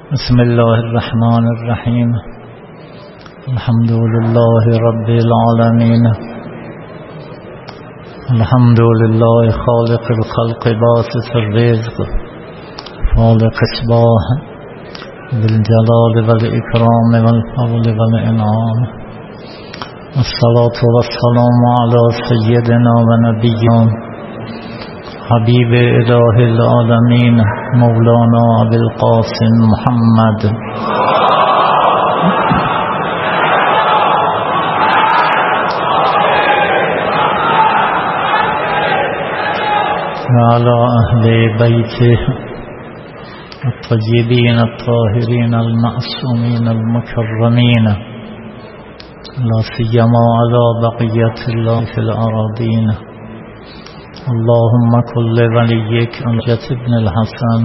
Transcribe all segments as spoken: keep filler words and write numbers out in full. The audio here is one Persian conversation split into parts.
بسم الله الرحمن الرحيم. الحمد لله رب العالمين. الحمد لله خالق الخلق باسط الرزق خالق إصباح بالجلال والإكرام والفضل والإنعام. الصلاة والسلام على سيدنا ونبينا حبيب إله العالمين مولانا أبي القاسم محمد وعلى أهل بيته الطيبين الطاهرين المعصومين المكرمين، لا سيما على بقية الله في الأراضين. اللهم كل وليك الحجة بن الحسن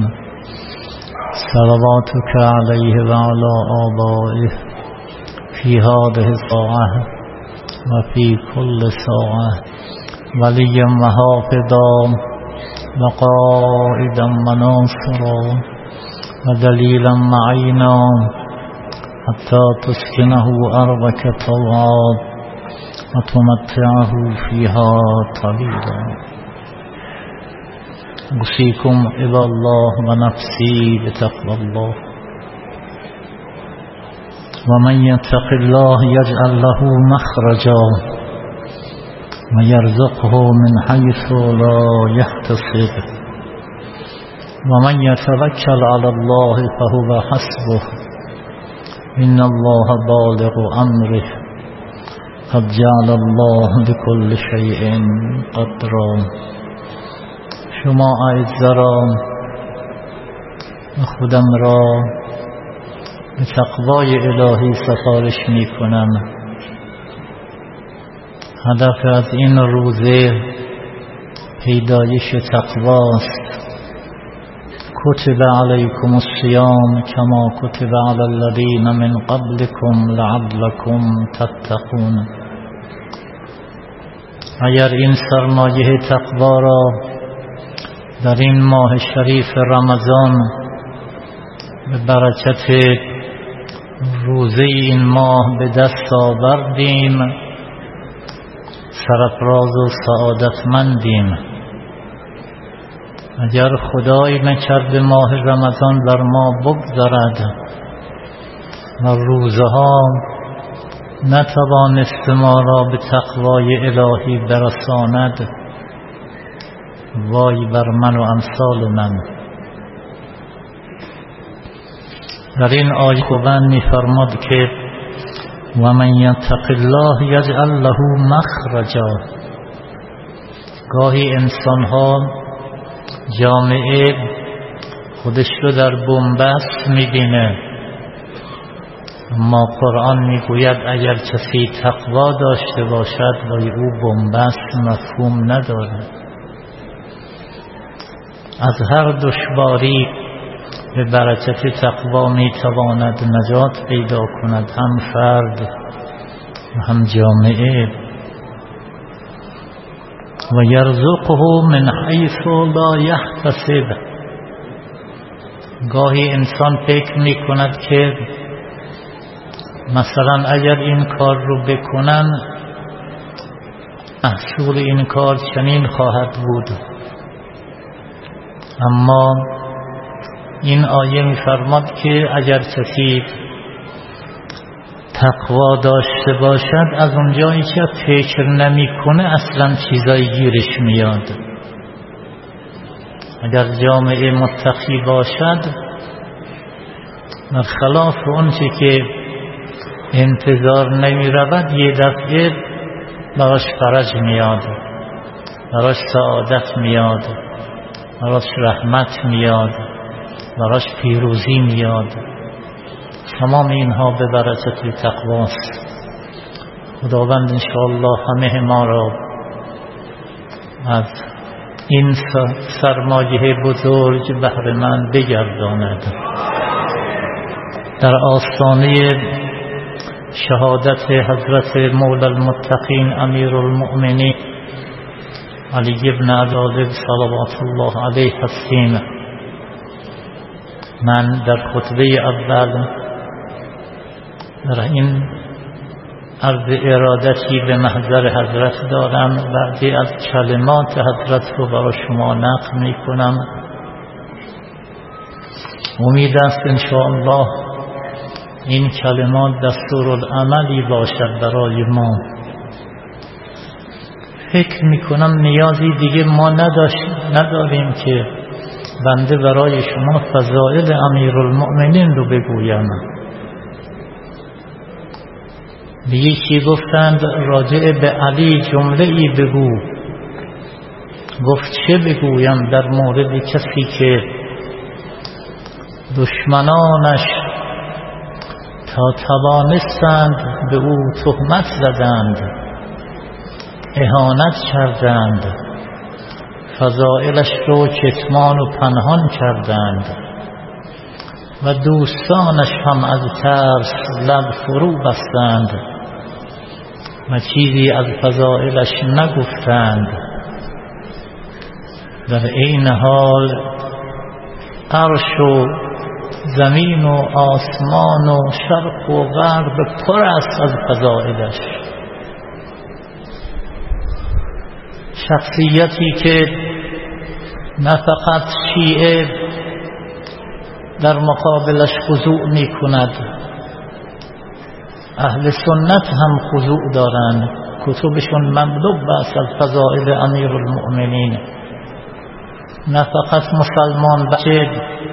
صلواتك عليه وعلى آبائه في هذه الساعة وفي كل ساعة وليا وحافظا وقائدا وناصرا ودليلا معينا حتى تسكنه أرضك طوعا وتمتعه فيها طويلا. أوصيكم عباد الله ونفسي بتقوى الله. ومن يتق الله يجعل له مخرجا ويرزقه من حيث لا يحتسب ومن يتوكل على الله فهو حسبه إن الله بالغ أمره قد جعل الله لكل شيء قدرا. شما اعزا را و خودم را به تقوای الهی سفارش می کنم. هدف از این روزه پیدایش تقواست. کتب علیکم الصیام کما کتب علی الذین من قبلکم لعلکم تتقون. اگر این سرمایه تقوا را در این ماه شریف رمضان به برکت روزه این ماه به دست آوردیم سرفراز و سعادتمندیم. اگر خدای نکرده ماه رمضان بر ما بگذرد و روزها نتوانست ما را به تقوای الهی برساند، وای بر من و امثال من. در این آیه خداوند می‌فرماد که و من یتق الله یجعل له مخرجا. گاهی انسان‌ها جامعه خودش رو در بنبست می‌بینه، اما قرآن میگوید اگر کسی تقوا داشته باشد وای او بنبست مفهوم نداره. از هر دشواری به برکت تقوا می تواند نجات پیدا کند، هم فرد و هم جامعه. و یرزقه من حیث لا یحتسب. گاهی انسان فکر می کند که مثلا اگر این کار رو بکنن محصول این کار چنین خواهد بود، اما این آیه می‌فرماد که اگر کسی تقوا داشته باشد از اونجایی که فکر نمی‌کنه اصلا چیزایی گیرش میاد. اگر جامعه متقی باشد برخلاف اون چه که انتظار نمی‌رود یه دفعه براش فرج میاد، براش سعادت میاد، براش رحمت میاد، براش پیروزی میاد. تمام اینها به برکت تقواست. خداوند انشاءالله همه ما را از این سرمایه بزرگ بهره مند بگرداند. در آستانه شهادت حضرت مولا المتقین امیر المؤمنین علی ابن ابی طالب صلوات الله علیه هستیم. من در خطبه اول در این عرض ارادتی به محضر حضرت دارم، بعضی از کلمات حضرت رو برای شما نقل می کنم. امید است انشاءالله این کلمات دستورالعملی باشد برای ما. فکر می کنم نیازی دیگه ما نداریم که بنده برای شما فضائل امیرالمؤمنین رو بگویم. به یکی گفتند راجع به علی جمله ای بگو. گفت چه بگویم در مورد کسی که دشمنانش تا توانستند به او تهمت زدند، اهانت کردند، فضائلش رو کتمان و پنهان کردند و دوستانش هم از ترس لب فرو بستند و چیزی از فضائلش نگفتند. در این حال عرش و زمین و آسمان و شرق و غرب پر است از فضائلش. شخصیتی که نه فقط شیعه در مقابلش خضوع می کند، اهل سنت هم خضوع دارند، کتبشون مملو است از فضائل امیرالمؤمنین. نه فقط مسلمان بلکه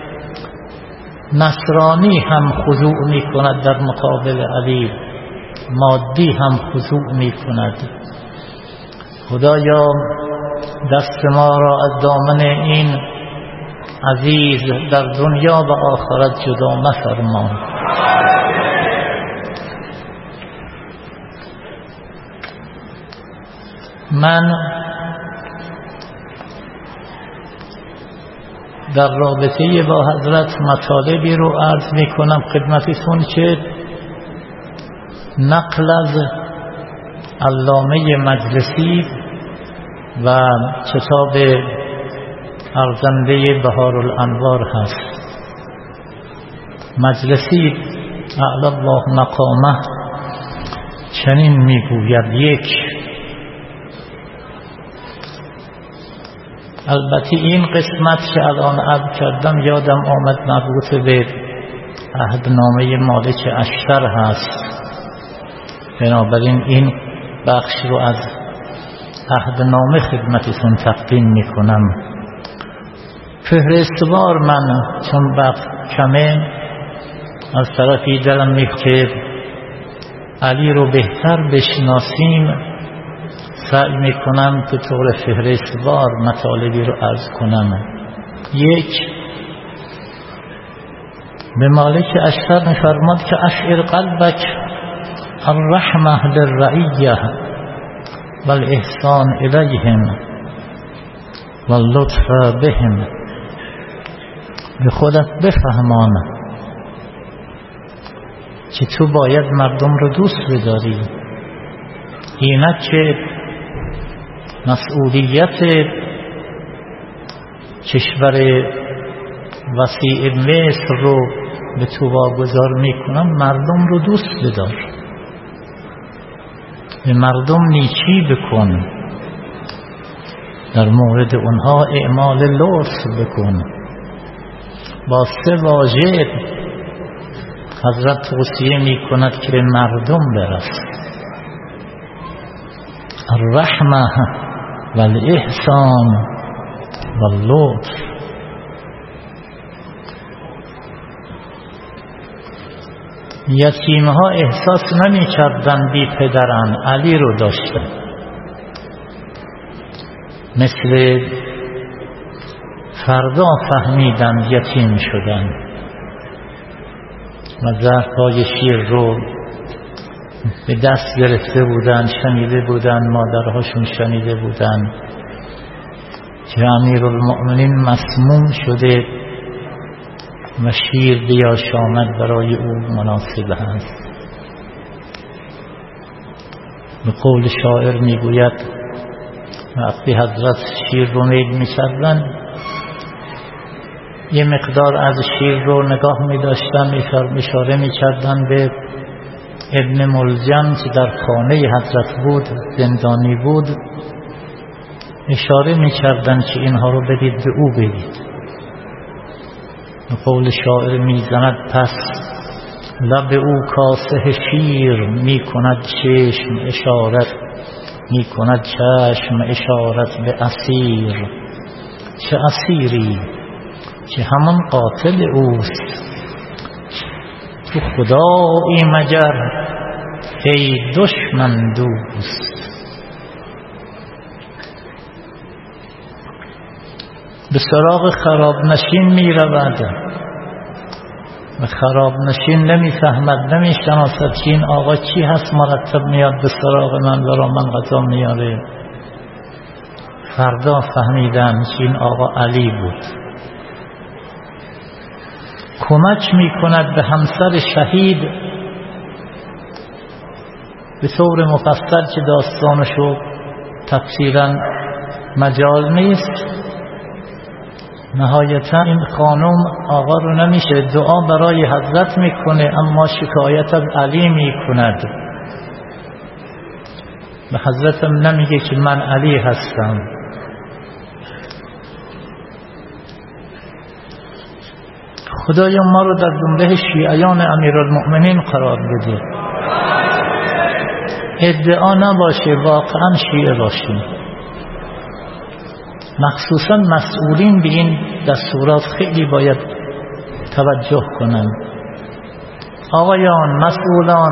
نصرانی هم خضوع می کند در مقابل علی، مادی هم خضوع می کند. خدایا دست ما را از دامن این عزیز در دنیا و آخرت جدا مفرما. من در رابطه با حضرت مطالبی رو عرض می کنم خدمتتون که نقل از علامه مجلسی و کتاب ارزنده بهارالانوار هست. مجلسی اعلی الله مقامه چنین میگوید: یک، البته این قسمت که الان عرض کردم یادم آمد مربوط به عهدنامه مالک اشتر هست، بنابراین این بخش رو از عهدنامه خدمتتون تقدیم میکنم. فهرستوار من چون وقت کمه از طرفی دلم میخواد که علی رو بهتر بشناسیم، سعی میکنم که طور فهرستوار مطالبی رو عرض کنم. یک، به مالک اشتر میفرماد که اشعر قلبک الرحمه للرعیه والاحسان الیهم واللطف بهم. به خودت بفهمان که تو باید مردم رو دوست بداری، اینک که مسئولیت کشور وسیع مصر رو به تو واگذار میکنم، مردم رو دوست بدار، به مردم نیکی بکن، در مورد اونها اعمال لطف بکن. با سه واژه حضرت توصیه می کند که به مردم برس: الرحمه والاحسان واللطف. یتیمها احساس نمی کردن بی پدرن، علی رو داشتن، مثل فردا فهمیدن یتیم شدن و ظرفهای شیر رو به دست گرفته بودن، شنیده بودن، مادرهاشون شنیده بودن که امیرالمؤمنین مسموم شده و شیر بیاش آمد برای او مناسب هست. به قول شاعر میگوید وقتی حضرت شیر رو میل میکردن یه مقدار از شیر رو نگاه می داشتن، اشاره می کردن به ابن ملجم که در خانه حضرت بود، زندانی بود، اشاره می کردن که اینها رو بدید به او بدید. قول شاعر می زند پس لب او کاسه شیر، می کند چشم اشارت می کند چشم اشارت به اسیر. چه اسیری که همان قاتل اوست، تو خدایی مگر ای دشمن دوست. به سراغ خراب نشین می رود و خراب نشین نمی فهمد، نمی شناسد که این آقا چی هست مرتب میاد به سراغ من برا من غذا میاره. فردا فهمیدم که این آقا علی بود. کمک می کند به همسر شهید به طور مفصل که داستانشو تفصیلا مجال نیست. نهایتا این خانم آقا رو نمیشه دعا برای حضرت میکنه، اما شکایت از علی میکند. به حضرتم نمیگه که من علی هستم. خدایا ما رو در جمله شیعیان امیرالمؤمنین قرار بده. ادعا نباشه واقعا شیعه باشیم. مخصوصا مسئولین به این دستورات خیلی باید توجه کنند. آقایان مسئولان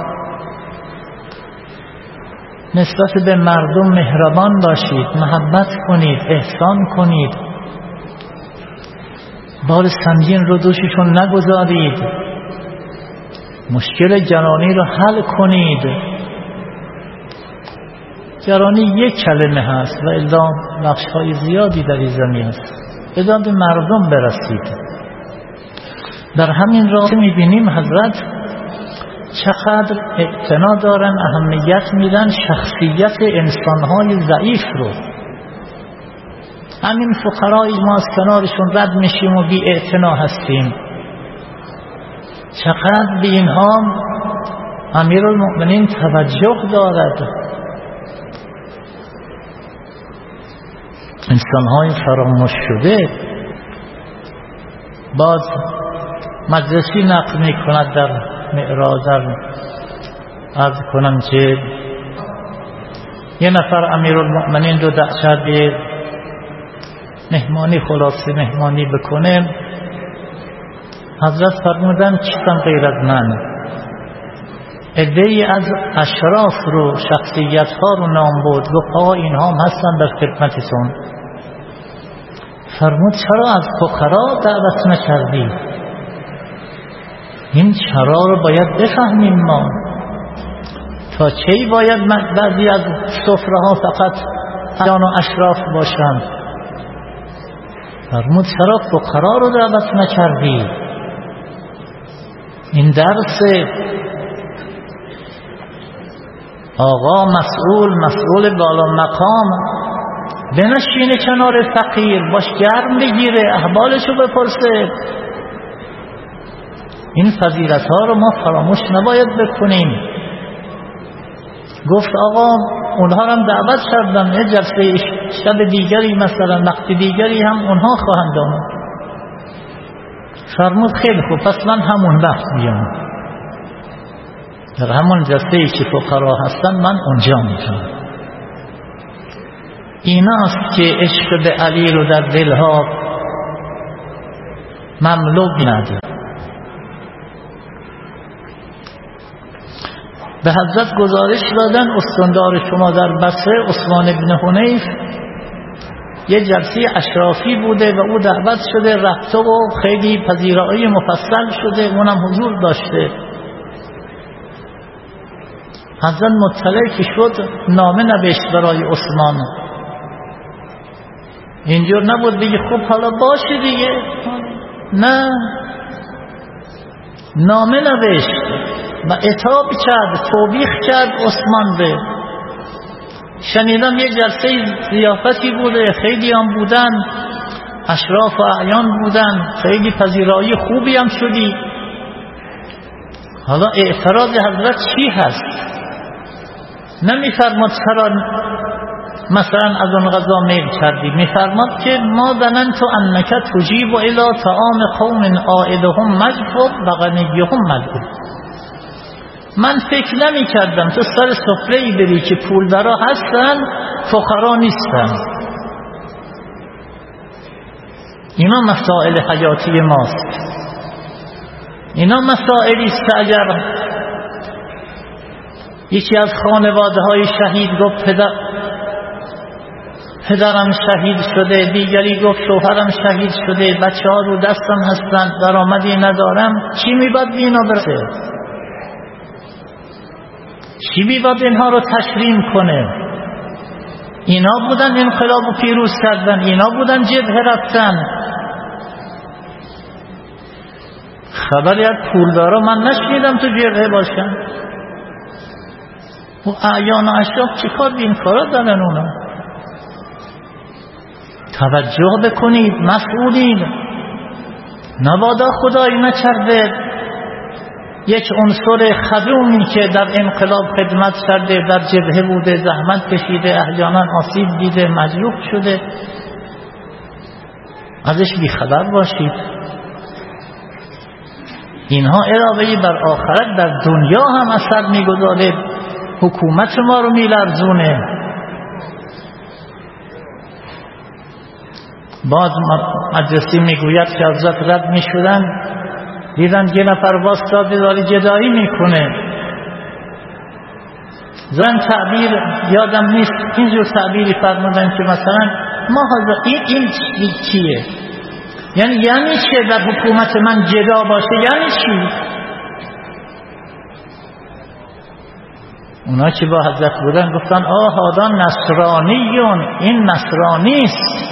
نسبت به مردم مهربان باشید، محبت کنید، احسان کنید، بار سنگین رو دوششون نگذارید، مشکل جرانی رو حل کنید. جرانی یک کلمه هست و الا نقش‌های زیادی در این زمین است. اذا به مردم برسید. در همین راه می‌بینیم حضرت چقدر اعتنا دارن، اهمیت میدن شخصیت انسان‌های ضعیف رو. همین فقرای ما از کنارشون رد میشیم و بی اعتنا هستیم. چقدر به اینها امیرالمؤمنین توجه دارد. انسان‌های فراموش شده. باز مجلسی نقل می کند در معراج، عرض کنم که یه نفر امیرالمؤمنین رو دعوت کرد مهمانی، خلاصه مهمانی بکنه. حضرت فرمودن چیستم غیر از من؟ عده‌ای از اشراف رو، شخصیت ها رو نام برد، گفت آقا اینها هم هستن در خدمتتون. فرمود چرا از فقرا دعوت نکردی؟ این چرا رو باید بفهمیم ما. تا چی باید بعضی از سفره ها فقط جان و اشراف باشند؟ فرمود چرا فقرا رو دعوت نکردی؟ این درس آقا مسئول، مسئول بالا مقام بنشینه کنار فقیر، باش گرم بگیره، احوالشو بپرسه. این فضیلت ها رو ما فراموش نباید بکنیم. گفت آقا اونها هم دعوت کردم، یه جلسه شب دیگری مثلا وقت دیگری هم اونها خواهند آمد. فرمود خیلی خوب، پس من همون وقت میام، در همون جلسه‌ای که فقرا هستن من اونجا میام. این است که عشق به علی رو در دلها مملو نده. به حضرت گزارش دادن استاندار شما در بصره عثمان بن حنیف یه جلسه اشرافی بوده و او دعوت شده، رفته و خیلی پذیرایی مفصل شده، اونم حضور داشته. حضرت مطلع که شد نامه نوشت برای عثمان. اینجور نبود بگی خب حالا باشه دیگه، نه، نامه نوشت و عتاب کرد، توبیخ کرد عثمان. به شنیدم یه جلسه ضیافتی بوده، خیلی هم بودن، اشراف و اعیان بودن، خیلی پذیرایی خوبی هم شدی. حالا اعتراض حضرت چی هست؟ نمیفرماد چرا مثلا از اون غذا میل کردی، میفرماد که ما ظننت انک تجیب الی طعام قوم عائدهم مجفوف و غنیهم ملعون. من فکر نمی کردم تو سر سفره‌ای بری که پولدارا هستن فقرا نیستن. اینا مسائل حیاتی ماست. اینا مسائلی است که اگر یکی از خانواده های شهید گفت پدر پدرم شهید شده، دیگری گفت شوهرم شهید شده، بچه ها رو دستم هستن، درآمدی ندارم، چی میباد اینا برسه؟ چی میباد اینها رو تشریم کنه؟ اینا بودن انقلاب رو پیروز کردن، اینا بودن جبهه رفتن. خبری از پولدارا من نشنیدم تو جبهه باشن. و اعیان و اشراف چی کار به این کارا دارن؟ اونا توجه بکنید، مسئولین. نبادا خدایی نکرده یک عنصر خدومی که در انقلاب خدمت کرده، در جبهه بوده، زحمت کشیده، احیانا آسیب دیده، مجروح شده، ازش بیخبر باشید. اینها علاوه بر آخرت در دنیا هم اثر میگذاره، حکومت ما رو میلرزونه. بعد مجلسی میگوید که حضرت رد میشدن، دیدن یه نفر واسطاده داری جدایی میکنه. زن تعبیر یادم نیست، اینجور تعبیری فرمودن که مثلا ما حضرت این, این چیه؟ یعنی یعنی چه در حکومت من جدا باشه؟ یعنی چی؟ اونا که با حضرت بودن گفتن آه هذا نصرانیون، این نصرانیست.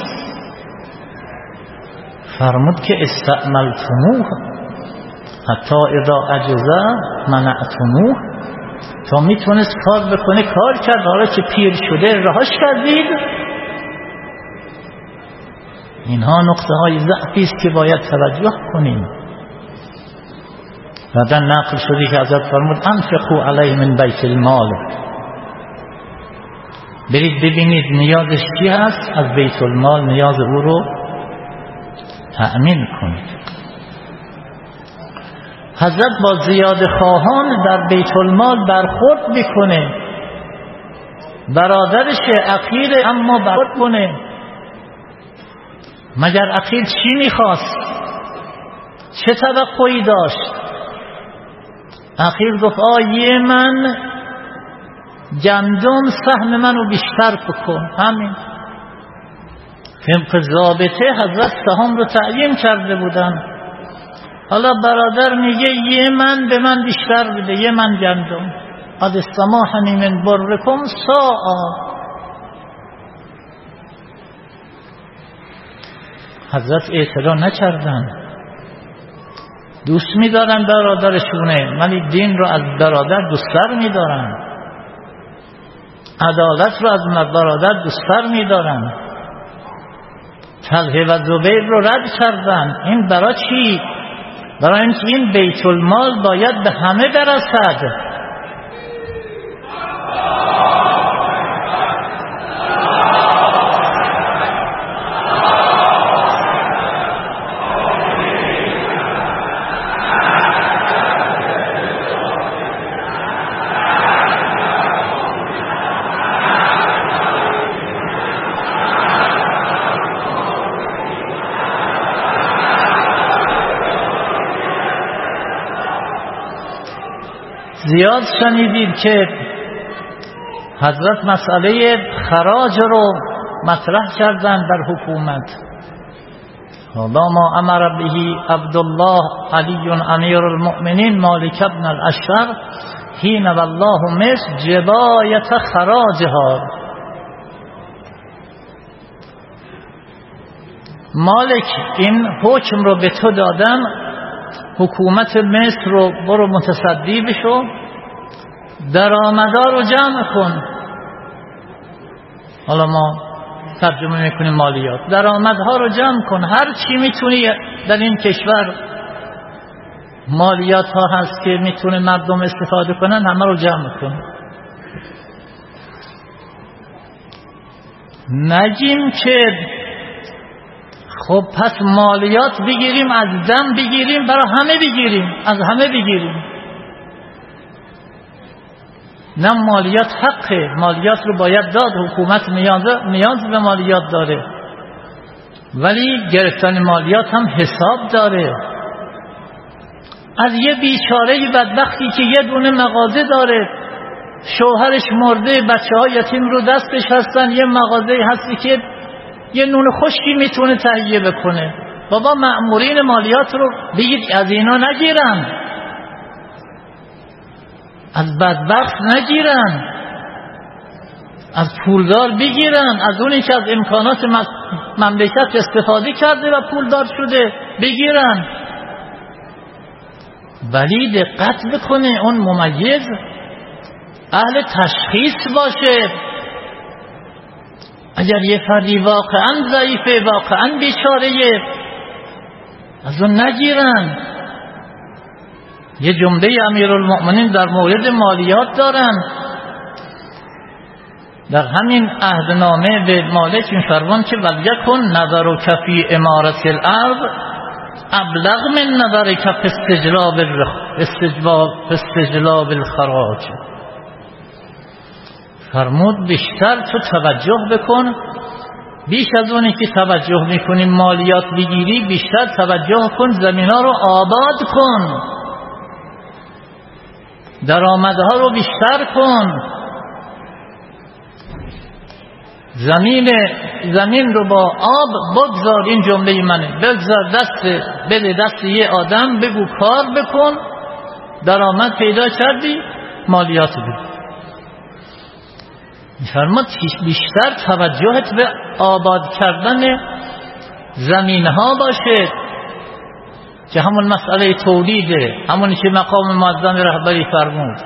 فرمود که استعملتموه حتی اذا اجزا منعتموه. تا میتونست کار بکنه کار کرد، حالا که پیر شده رهاش کردید. اینها نقطه های ضعفی است که باید توجه کنیم. بعدا نقل شدی که حضرت فرمود انفقوا علیه من بیت المال، برید ببینید نیازش چی هست، از بیت المال نیاز او رو تأمین کنید. حضرت با زیاده خواهان در بیت المال برخورد میکنه، برادرش عقیل اما برخورد کنه. مگر عقیل چی میخواست؟ چه توقعی داشت؟ عقیل گفت آیه من گندم سهم منو بیشتر بکن، همین. طبق ضابطه حضرت سهام رو تعیین کرده بودن. حالا برادر میگه یه من به من بیشتر بده، یه من گندم. قد استماحنی من برکم ساعا. حضرت اعتراض نکردن، دوست میدارن برادرشونه، ولی دین رو از برادر دوست‌تر میدارن، عدالت رو از برادر دوست‌تر میدارن. طلحه و زبیر رو رد کردن. این برای چی؟ برای اینکه این بیت المال باید به همه برسد. زیاد شنیدید که حضرت مسئله خراج رو مطرح کردن در حکومت. حالا ما امر به عبدالله علی امیر المؤمنین مالک ابن الاشتر حین والله مصر جبایت خراجها. مالک این حکم رو به تو دادم، حکومت مصر رو برو متصدی بشو، درآمدا رو جمع کن. حالا ما ترجمه میکنیم مالیات. درآمدها رو جمع کن، هر چی میتونی در این کشور مالیات ها هست که میتونه مردم استفاده کنن همه رو جمع کن. نگیم که خب پس مالیات بگیریم، از دم بگیریم، برای همه بگیریم، از همه بگیریم. نه، مالیات حقه، مالیات رو باید داد، حکومت نیاز به مالیات داره، ولی گرفتن مالیات هم حساب داره. از یه بیچاره بدبختی که یه دونه مغازه داره، شوهرش مرده، بچه ها یتیم رو دستش هستن، یه مغازه هستی که یه نون خشکی میتونه تهیه بکنه، بابا مأمورین مالیات رو بگید از اینا نگیرن، از بدبخت نگیرن، از پولدار بگیرن، از اونی که از امکانات مملکت استفاده کرده و پولدار شده بگیرن. ولی دقت بکنه اون ممیز اهل تشخیص باشه. اگر یه فردی واقعا ضعیفه، واقعا بیچاره، از اون نگیرن. یه جمله امیرالمؤمنین در مورد مالیات دارن، در همین عهدنامه به مالک می‌فرمان که ولیکن نظرک فی امارة الارض ابلغ من نظرک فی استجلاب استجلاب الخراج. فرمود بیشتر تو توجه بکن، بیش از اونی که توجه میکنی مالیات بگیری، بیشتر توجه کن زمینا رو آباد کن، درآمدها رو بیشتر کن. زمین زمین رو با آب بگذار، این جمله منه، بگذار دست بده دست یه آدم، بگو کار بکن، درآمد پیدا کردی، مالیات بده. می‌فرماد بیشتر توجهت به آباد کردن زمین ها باشه، که همون مسئله تولیده، همونی که مقام معظم رهبری فرمود،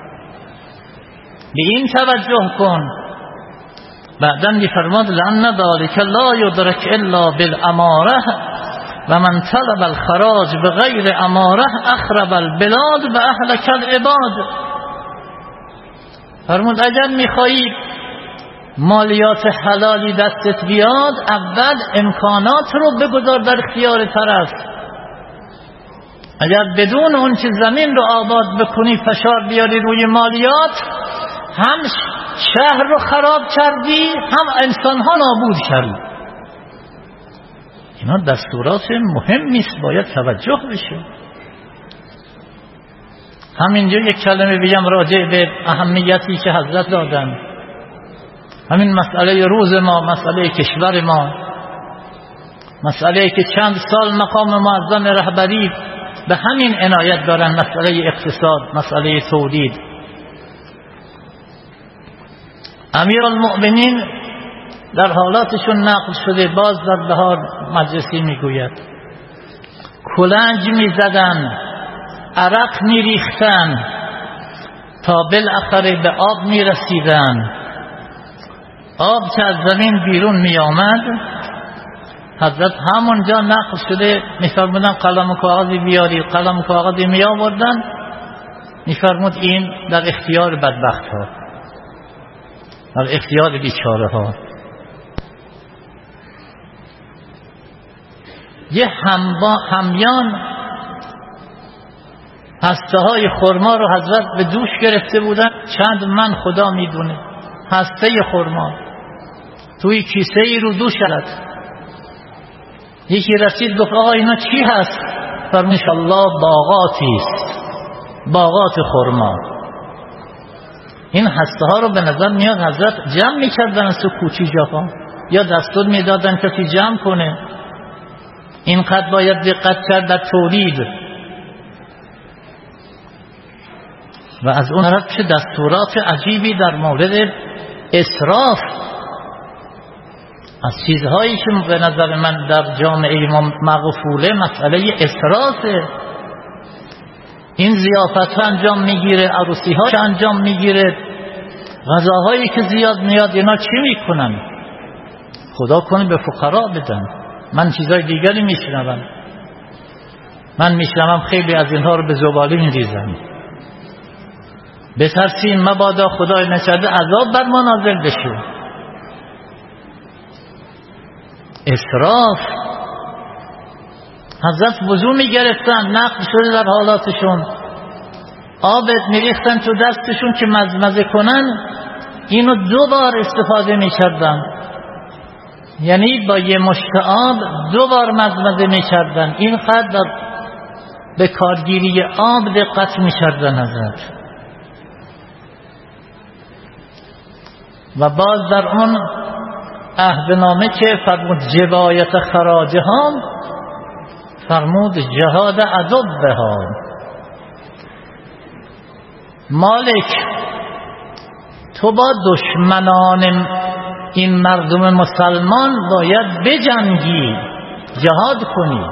به این توجه کن. بعداً می‌فرماد لأن ذلك لا يدرك الا بالاماره و من طلب الخراج بغیر اماره اخرب البلاد و اهلك العباد. فرمود اگر می‌خوای مالیات حلالی دستت بیاد، اول امکانات رو بگذار در اختیار طرف. اگر بدون اون که زمین رو آباد بکنی فشار بیاری روی مالیات، هم شهر رو خراب کردی، هم انسانها نابود کردی. اینا دستورات مهمی است، باید توجه بشه. همینجا یک کلمه بگم راجع به اهمیتی که حضرت دادن، همین مسئله روز ما، مسئله کشور ما، مسئله که چند سال مقام معظم رهبری به همین عنایت دارن، مسئله اقتصاد، مسئله تولید. امیرالمؤمنین در حالاتشون نقل شده، باز در بهار مجلسی میگوید کلنج میزدن، عرق میریختن، تا بالاخره به آب میرسیدن. آب که از زمین بیرون میآمد، حضرت همونجا نقل شده میفرمودن قلم و کاغذی بیاری، قلم و کاغذی می آوردن، میفرمود این در اختیار بدبخت ها، در اختیار بیچاره ها. یه همبا همیان هسته های خرما رو حضرت به دوش گرفته بودن، چند من خدا میدونه، هسته خرما توی کیسه ای رو دوش کرد. یکی رسید گفت آقا اینا چی هست؟ فرمود الله باغاتی است، باغات خرما. این هسته ها رو به نظر میاد حضرت جمع میکردن از تو کوچی جاها، یا دستور میدادن کسی جمع کنه. اینقدر باید دقت کرد در تولید. و از اون طرف چه دستورات عجیبی در مورد اسراف. از چیزهایی که به نظر من در جامعه ما مغفوله مسئله اسرافه. این ضیافت ها انجام میگیره، عروسی ها انجام میگیره، غذاهایی که زیاد میاد، اینا چی میکنن؟ خدا کنه به فقرا بدن. من چیزای دیگری میشنوم، من میشنوم خیلی از اینها رو به زباله میریزن. بترسیم مبادا خدای نکرده عذاب بر ما نازل بشه. اسراف. حضرت وضو میگرفتن، نقل شده در حالاتشون، آب میریختن تو دستشون که مزمزه کنن، اینو دو بار استفاده میکردن، یعنی با یه مشت آب دو بار مزمزه میکردن. این قدر به کارگیری آب دقت میکردن حضرت. و باز در اون عهدنامه که فرمود جبایت خراجه ها، فرمود جهاد عدو ها. مالک تو با دشمنان این مردم مسلمان باید بجنگی، جهاد کنی.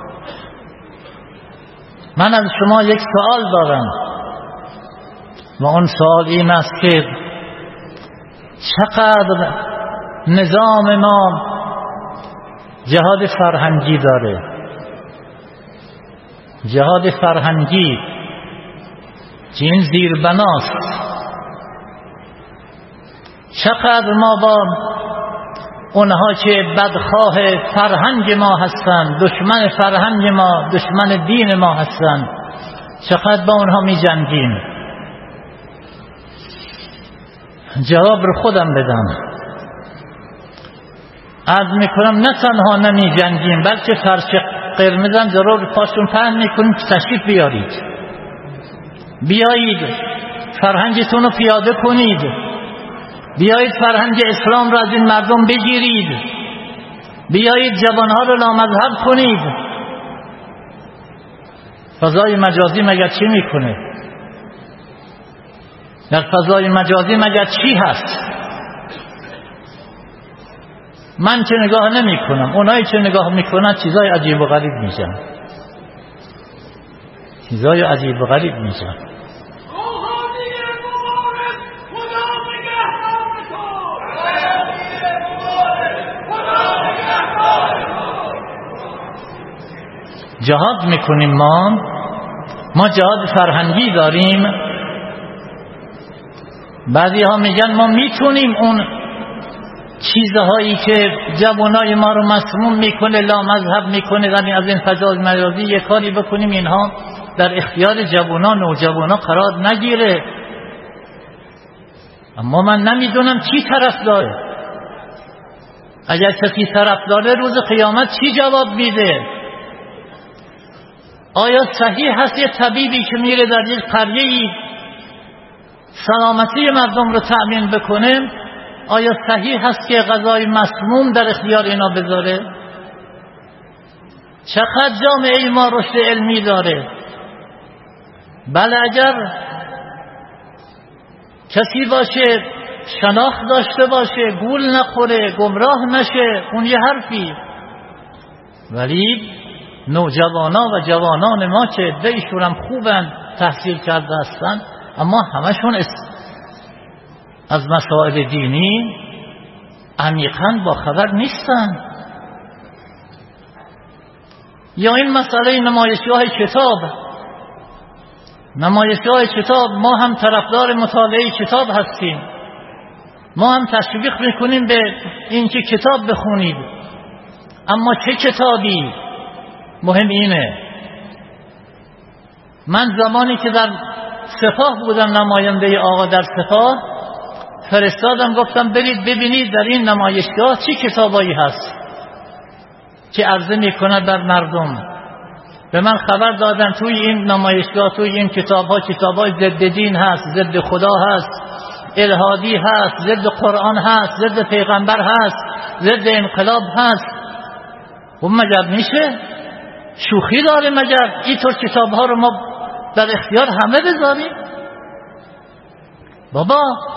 من از شما یک سوال دارم و اون سوال این است که چقدر نظام ما جهاد فرهنگی داره؟ جهاد فرهنگی که این زیربناست. چقدر ما با اونها که بدخواه فرهنگ ما هستند، دشمن فرهنگ ما، دشمن دین ما هستند، چقدر با اونها می جنگیم؟ جواب رو خودم بدم. عرض میکنم نه تنها نمی جنگیم، بلکه فرش قرمزم ضرور پاشون پهن میکنیم که تشریف بیارید، بیایید فرهنگتون رو پیاده کنید، بیایید فرهنگ اسلام را از این مردم بگیرید، بیایید جوانها رو لامذهب کنید. فضای مجازی مگر چی میکنه؟ در فضای مجازی مگر چی هست؟ من که نگاه نمی کنم، اونایی که نگاه میکنن چیزای عجیب و غریب میشن، چیزای عجیب و غریب میشن. جهاد میکنیم ما ما جهاد فرهنگی داریم. بعضی ها میگن ما میتونیم اون چیزهایی که جوانای ما رو مسموم میکنه، لامذهب میکنه، یعنی از این فضای مجازی یک کاری بکنیم اینها در اختیار جوانان نوجوانان قرار نگیره. اما من نمیدونم چی طرف داره. اگر کسی طرف داره روز قیامت چی جواب میده؟ آیا صحیح هست یه طبیبی که میره در یک قریه‌ای سلامتی مردم رو تأمین بکنه، آیا صحیح هست که غذای مسموم در اختیار اینا بذاره؟ چقدر جامعه ما رشد علمی داره. بله اگر کسی باشه شناخت داشته باشه، گول نخوره، گمراه نشه، اون یه حرفی. ولی نوجوانا و جوانان ما که عده‌ایشون هم خوبن، تحصیل کرده هستن، اما همشون از مسائل دینی عمیقاً با خبر نیستن. یا این مسئله نمایشگاه کتاب، نمایشگاه کتاب، ما هم طرفدار مطالعه کتاب هستیم، ما هم تشویق میکنیم به این که کتاب بخونید، اما چه کتابی؟ مهم اینه. من زمانی که در سپاه بودم، نماینده آقا در سپاه، فرستادم گفتم برید ببینید در این نمایشگاه چه کتابایی هست که عرضه میکند بر مردم. به من خبر دادن توی این نمایشگاه، توی این کتاب‌ها کتاب‌های ضد دین هست، ضد خدا هست، الهادی هست، ضد قرآن هست، ضد پیغمبر هست، ضد انقلاب هست. و مگر میشه؟ شوخی داره مگر اینطور کتاب‌ها رو ما در اختیار همه بذاریم؟ بابا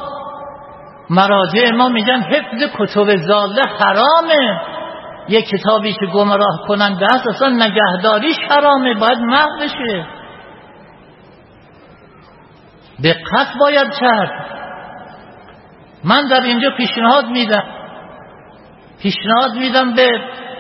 مراجع ما میگن حفظ کتب ضاله حرامه. یک کتابی که گمراه کننده است اصلا نگهداریش حرامه، باید محو بشه. دقت باید کرد. من در اینجا پیشنهاد میدم پیشنهاد میدم به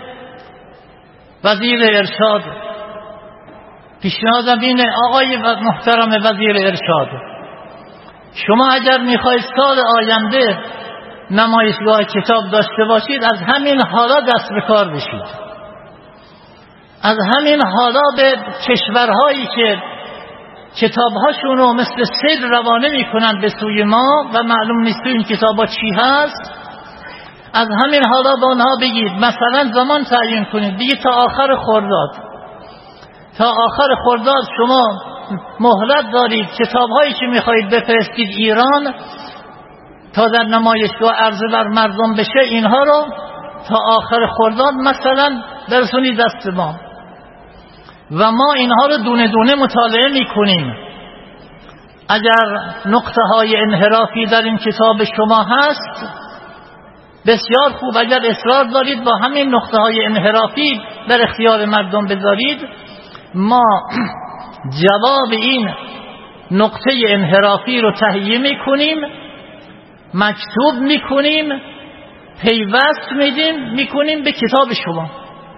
وزیر ارشاد، پیشنهادم اینه آقای محترم وزیر ارشاد، شما اگر میخواید سال آینده نمایشگاه کتاب داشته باشید از همین حالا دست به کار بشید، از همین حالا به کشورهایی که کتابهاشون رو مثل سیل روانه میکنن به سوی ما و معلوم نیست تو این کتابا چی هست، از همین حالا با آنها بگید مثلا زمان تعیین کنید، بگید تا آخر خرداد، تا آخر خرداد شما مهلت دارید کتابهایی که میخواهید بفرستید ایران تا در نمایشگاه عرضه بر مردم بشه، اینها رو تا آخر خرداد مثلا برسونید دست ما و ما اینها رو دونه دونه مطالعه میکنیم. اگر نقطه های انحرافی در این کتاب شما هست بسیار خوب، اگر اصرار دارید با همین نقطه های انحرافی در اختیار مردم بذارید، ما جواب این نقطه انحرافی رو تهیه میکنیم، مکتوب میکنیم، پیوست میدیم میکنیم به کتاب شما،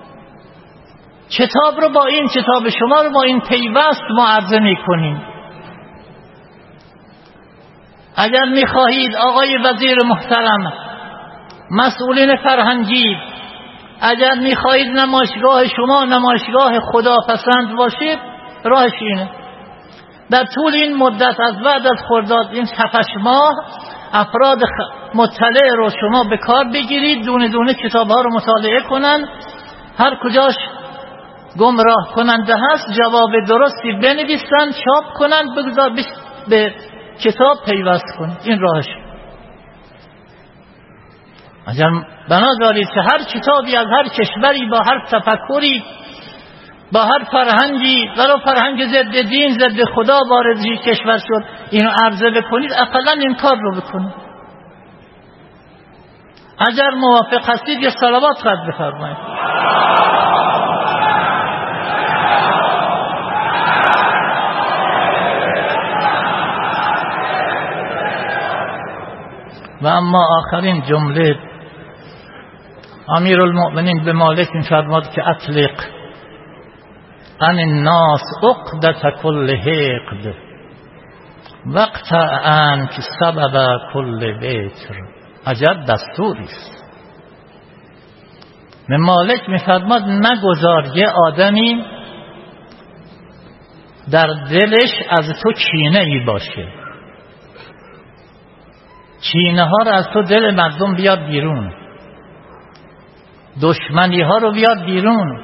کتاب رو با این کتاب شما رو با این پیوست ما عرضه میکنیم. اگر میخواهید آقای وزیر محترم، مسئولین فرهنگی، اگر میخواهید نمایشگاه شما نمایشگاه خداپسند باشید، راهش اینه در طول این مدت از بعد از خرداد این هفت ماه افراد مطلع رو شما به کار بگیرید، دونه دونه کتاب ها رو مطالعه کنن، هر کجاش گمراه کننده هست جواب درستی بنویسن، چاپ کنن، بگذار به کتاب پیوست کنید. این راهش. اگر بنا دارید که هر کتابی از هر کشوری با هر تفکری با هر فرهنگی ولو فرهنگ ضد دین ضد خدا وارد کشور شد اینو عرضه بکنید، اقلا این کار رو بکنید. اگر موافق هستید یه صلوات خواهد بفرمایید. و اما آخرین جمله امیر المؤمنین به مالک می‌فرماد که اطلق عن الناس عقدة كل حقد وقطع عنک سبب كل بتر. عجب دستوری است. به مالک می‌فرماد نگذار یه آدمی در دلش از تو کینه ای باشه، کینه ها رو از تو دل مردم بیاد بیرون، دشمنی ها رو بیاد بیرون.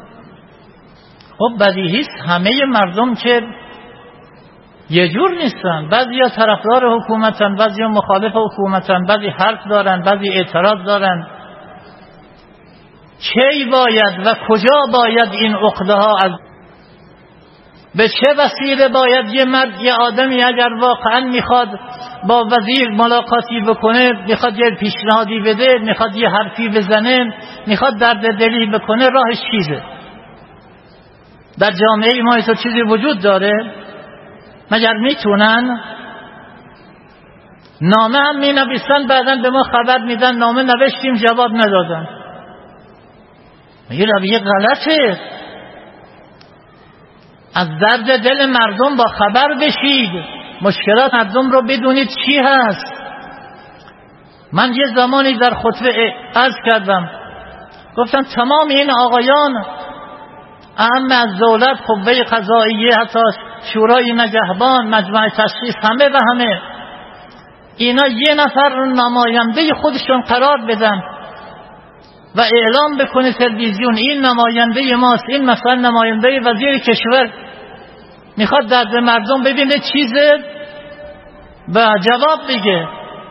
خب بدیهی است همه مردم که یه جور نیستن، بعضیا طرفدار حکومتن، بعضیا مخالف حکومتن، بعضی حرف دارن، بعضی اعتراض دارن. کی باید و کجا باید این عقده ها از به چه وسیله باید یه مرد یه آدمی اگر واقعا میخواد با وزیر ملاقاتی بکنه، میخواد یه پیشنهادی بده، میخواد یه حرفی بزنه، میخواد درد دلی بکنه، راهش چیزه؟ در جامعه ما تو چیزی وجود داره؟ مگر میتونن؟ نامه هم می نویسن، بعداً به ما خبر میدن نامه نوشتیم جواب ندادن. یه رویه غلطه. از درد دل مردم با خبر بشید، مشکلات مردم رو بدونید چی هست. من یه زمانی در خطبه عرض کردم، گفتم تمام این آقایان اهم از دولت، قوه قضاییه، حتی شورای نگهبان، مجمع تشخیص، همه و همه اینا یه نفر نماینده خودشون قرار بدن و اعلام بکنه تلویزیون این نماینده ماست، این مثلا نماینده وزیر کشور میخواد درد مردم ببینه چیزه و جواب بگه.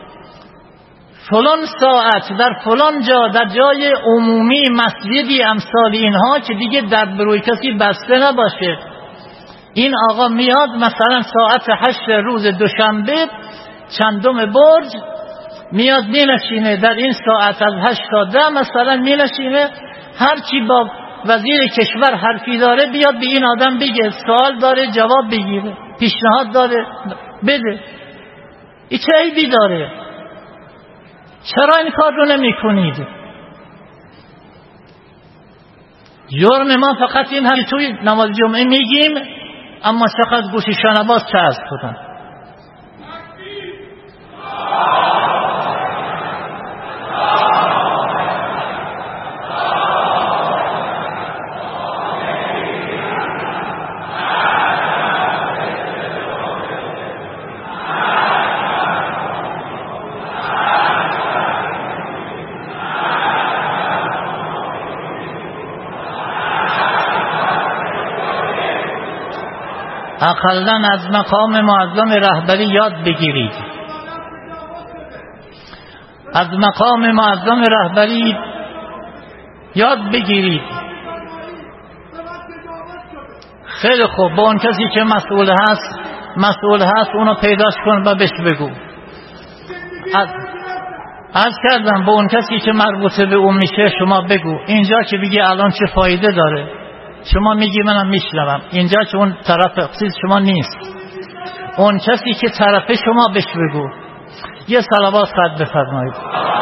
فلان ساعت در فلان جا در جای عمومی مسجدی امثال اینها که دیگه در بروی کسی بسته نباشه، این آقا میاد مثلا ساعت هشت روز دوشنبه چندم برج میاد مینشینه، در این ساعت از هشت تا ده مثلا مینشینه، هرچی با وزیر کشور حرفی داره بیاد به این آدم بگه، سوال داره جواب بگیره، پیشنهاد داره بده. این چه عیبی داره؟ چرا این کار رو نمی کنید؟ جرم ما فقط این هم توی نماز جمعه میگیم، اما چقدر گوشی شنواز چسب کنن. اقلاً از مقام معظم رهبری یاد بگیرید. از مقام معظم رهبری یاد بگیرید. خیلی خوب، با اون کسی که مسئول هست مسئول هست اونو پیداش کن و بهش بگو. از از کردم با اون کسی که مربوطه به اون میشه شما بگو. اینجا که بگی الان چه فایده داره، شما میگی منم میشنوم. اینجا که اون طرف چیز شما نیست، اون کسی که طرف شما بهش بگو. یه صلوات خط بفرمایید.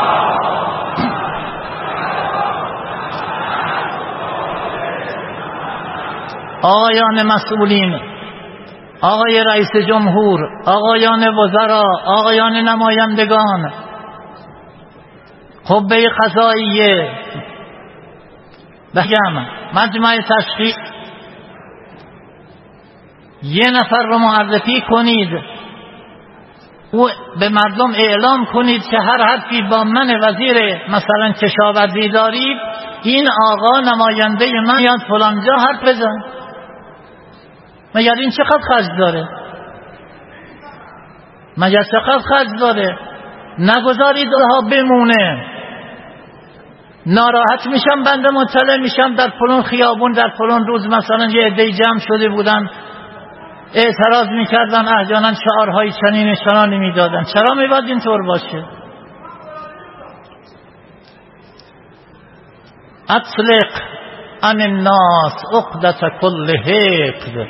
آقایان مسئولین، آقای رئیس جمهور، آقایان وزرا، آقایان نمایندگان، قوه قضاییه، بگم مجمع تشریع، یه نفر رو معرفی کنید، او به مردم اعلام کنید که هر حرفی با من وزیر مثلا کشاورزی دارید، این آقا نماینده من یاد فلان جا حرف بزن. مگر این چقدر خرج داره؟ مگر چقدر خرج داره؟ نگذارید اونها بمونه. ناراحت میشم، بنده مطلع میشم در فلان خیابون در فلان روز مثلا یه عده جمع شده بودن اعتراض میکردن، احیانا شعارهای چنین چنانی میدادن. چرا میباید اینطور باشه؟ اطلق عن الناس عقدة كل حقد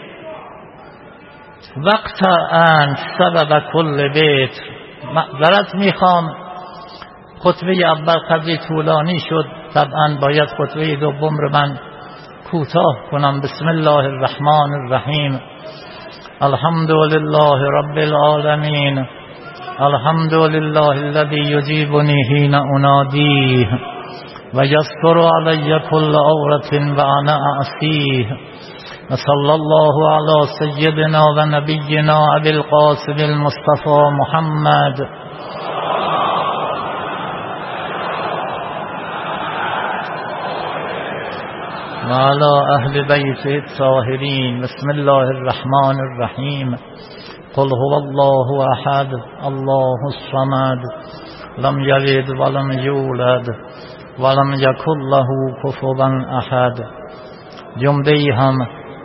واقطع سبب كل بیت. معذرت میخوام، خطبه اول قدری طولانی شد، طبعا باید خطبه دوم رو من کوتاه کنم. بسم الله الرحمن الرحیم. الحمد لله رب العالمین. الحمد لله الذي يجيبني حين اناديه ويستر علي كل عورة وانا اعصيه. وصلى الله على سيدنا ونبينا ابي القاسم المصطفى محمد وعلى اهل بيته الطاهرين. بسم الله الرحمن الرحيم. قل هو الله احد الله الصمد لم يلد ولم يولد ولم يكن له كفوا احد. جمله هم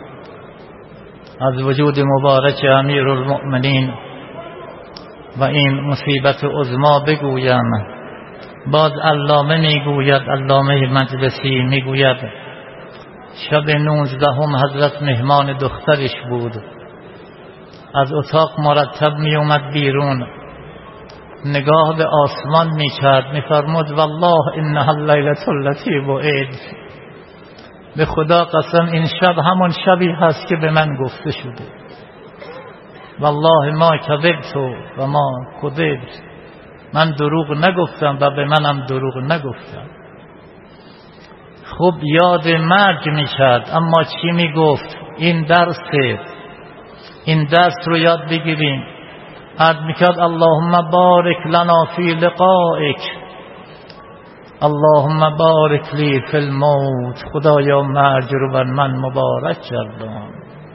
از وجود مبارک امیر المؤمنین و این مصیبت عظما بگویم. باز علامه میگوید، علامه مجلسی میگوید شب نوزدهم حضرت مهمان دخترش بود، از اتاق مرتب می اومد بیرون، نگاه به آسمان می کرد، می فرمود والله انها اللیلة التي وعد. به خدا قسم این شب همون شبی هست که به من گفته شده. والله ما کذبت و ما کذبت. من دروغ نگفتم و به منم دروغ نگفتم. خوب یاد مرگ می کرد، اما چی می گفت؟ این درسه، این درس رو یاد بگیریم. عد می کرد اللهم بارک لنا فی لقائک، اللهم بارک لی فی الموت. خدایا مرگ رو بر من مبارک گردان.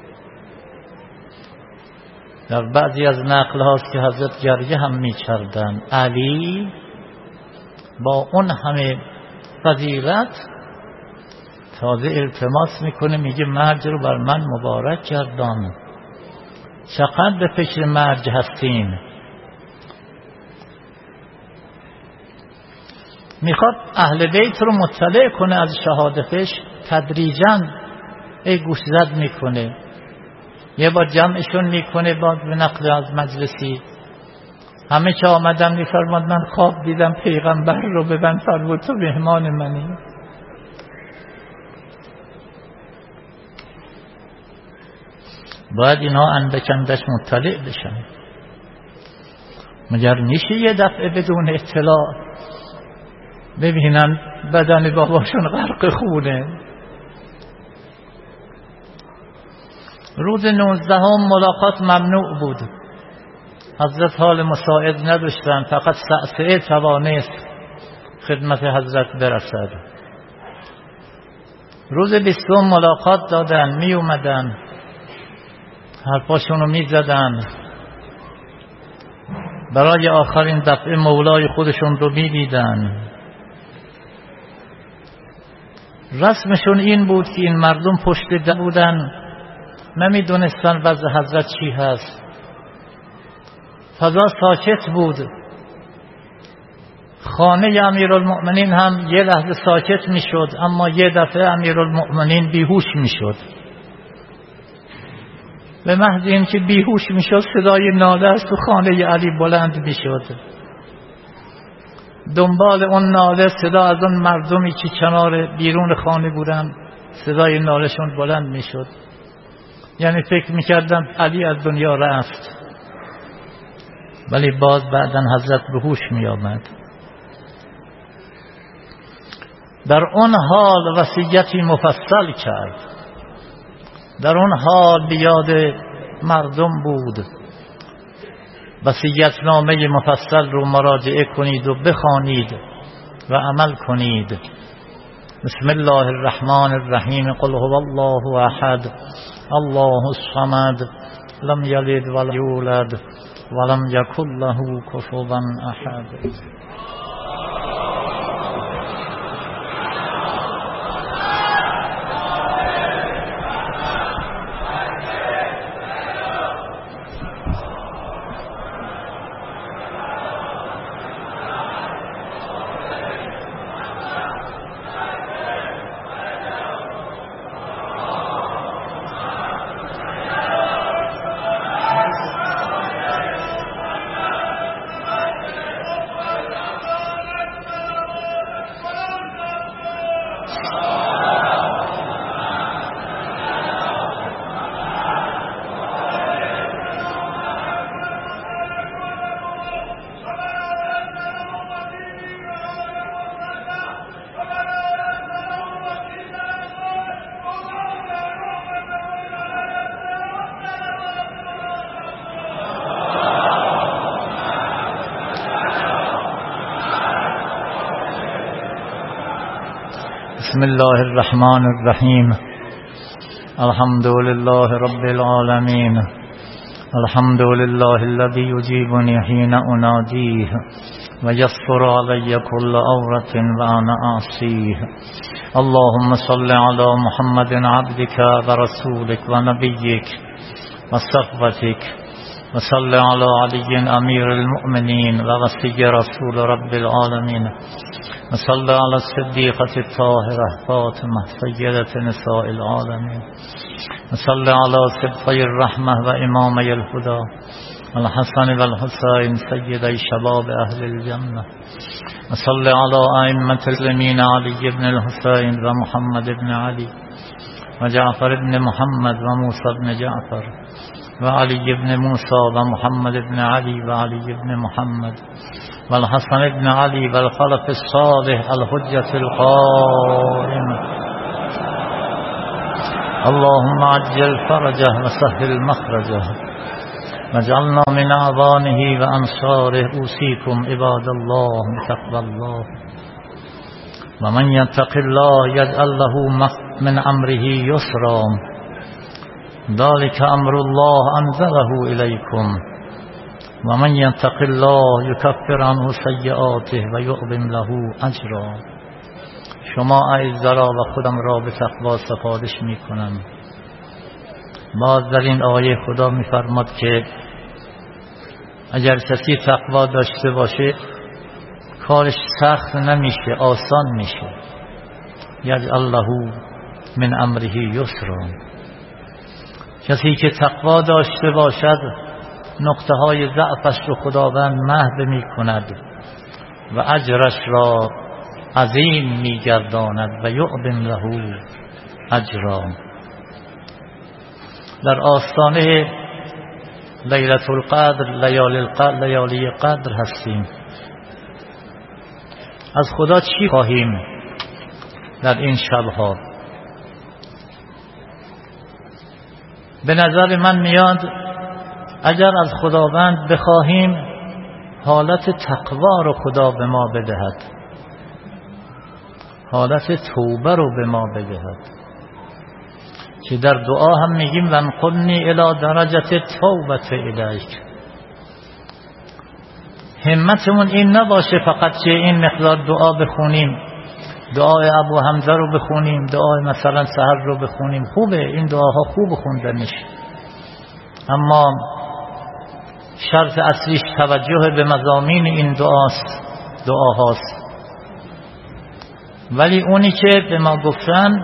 در بعضی از نقل هاست که حضرت گریه هم می کردن. علی با اون همه فضیلت تازه التماس میکنه، میگه مرگ رو بر من مبارک گردان. چقدر به فکر مرگ هستیم. میخواد اهل بیت رو مطلع کنه از شهادتش، تدریجاً ای گوشزد میکنه. یه بار جمعشون میکنه، بعد به نقل از مجلسی همه که آمدن میفرماد من خواب دیدم پیغمبر رو، به من فرمود تو مهمان منی. باید اینها اندکندش مطلع بشن. مگر میشه یه دفعه بدون اطلاع ببینن بدن باباشون غرق خونه؟ روز نوزدهم ملاقات ممنوع بود. حضرت حال مساعد نداشتن، فقط سعسعه توانست خدمت حضرت برسد. روز بیستم ملاقات دادن، می اومدن حرفاشونو می زدن، برای آخرین دفعه مولای خودشون رو می دیدن. رسمشون این بود که این مردم پشت در بودن، نمی دونستن وضع حضرت چی هست. فضا ساکت بود. خانه امیرالمؤمنین هم یه لحظه ساکت می شد، اما یه دفعه امیرالمؤمنین بیهوش می شد. به محض این که بیهوش می شد صدای ناله از تو خانه علی بلند می شد. دنبال اون ناله صدا از اون مردمی که کنار بیرون خانه بودن صدای نالشون بلند می شد. یعنی فکر می کردن علی از دنیا رفت. ولی باز بعداً حضرت به هوش می آمد. در اون حال وصیتی مفصل کرد. در اون حال بیاد مردم بود. وصیتنامه مفصل رو مراجعه کنید و بخوانید و عمل کنید. بسم الله الرحمن الرحیم. قل هو الله احد الله الصمد لم یلد ولم یولد ولم یکن له کفوا احد. بسم الله الرحمن الرحیم. الحمد لله رب العالمین. الحمد لله الذي يجيبني حين أناديه ويسر علي كل أورة وأنا أعصيه. اللهم صل على محمد عبدك ورسولك ونبيك وصفوتك وصل على علي أمير المؤمنين ووصي رسول رب العالمين وصل على الصديقة الطاهرة فاطمة سيدة نساء العالمين وصل على سبطي الرحمة وإمامي الهدى الحسن والحسين سيدي شباب أهل الجنة وصل على أئمة المسلمين علي بن الحسين ومحمد بن علي وجعفر بن محمد وموسى بن جعفر وعلي بن موسى ومحمد بن علي وعلي بن محمد والحسن بن علي والخلف الصالح الحجة القائمة. اللهم عجل فرجه وسهل مخرجه واجعلنا من أعوانه وأنصاره. أوصيكم عباد الله بتقوى الله ومن يتق الله يجعل له من أمره يسرا ذلك أمر الله أنزله إليكم ومن يتق الله يكفر عنه سيئاته ويعظم له أجرا. شما اعزا و خودم را به تقوا سفارش می کنم. باز در این آیه خدا می فرماد که اگر کسی تقوا داشته باشه کارش سخت نمیشه، آسان میشه. یجعل له من امره یسرا. کسی که تقوا داشته باشد نقطه های ضعفش رو خداوند محو می کند و اجرش را عظیم می گرداند و یعظم له اجرا. در آستانه لیلة القدر، لیالی القدر، لیالی قدر هستیم. از خدا چی خواهیم در این شبها؟ به نظر من میاد اگر از خداوند بخواهیم حالت تقوا رو خدا به ما بدهد، حالت توبه رو به ما بدهد، که در دعا هم میگیم وانقلنی الی درجت توبت الیک. همتمون این نباشه فقط که این مقدار دعا بخونیم، دعای ابو حمزه رو بخونیم، دعای مثلا سحر رو بخونیم، خوبه، این دعاها خوب خوندنش، اما شرط اصلیش توجه به مضامین این دعاست، دعاهاست. ولی اونی که به ما گفتن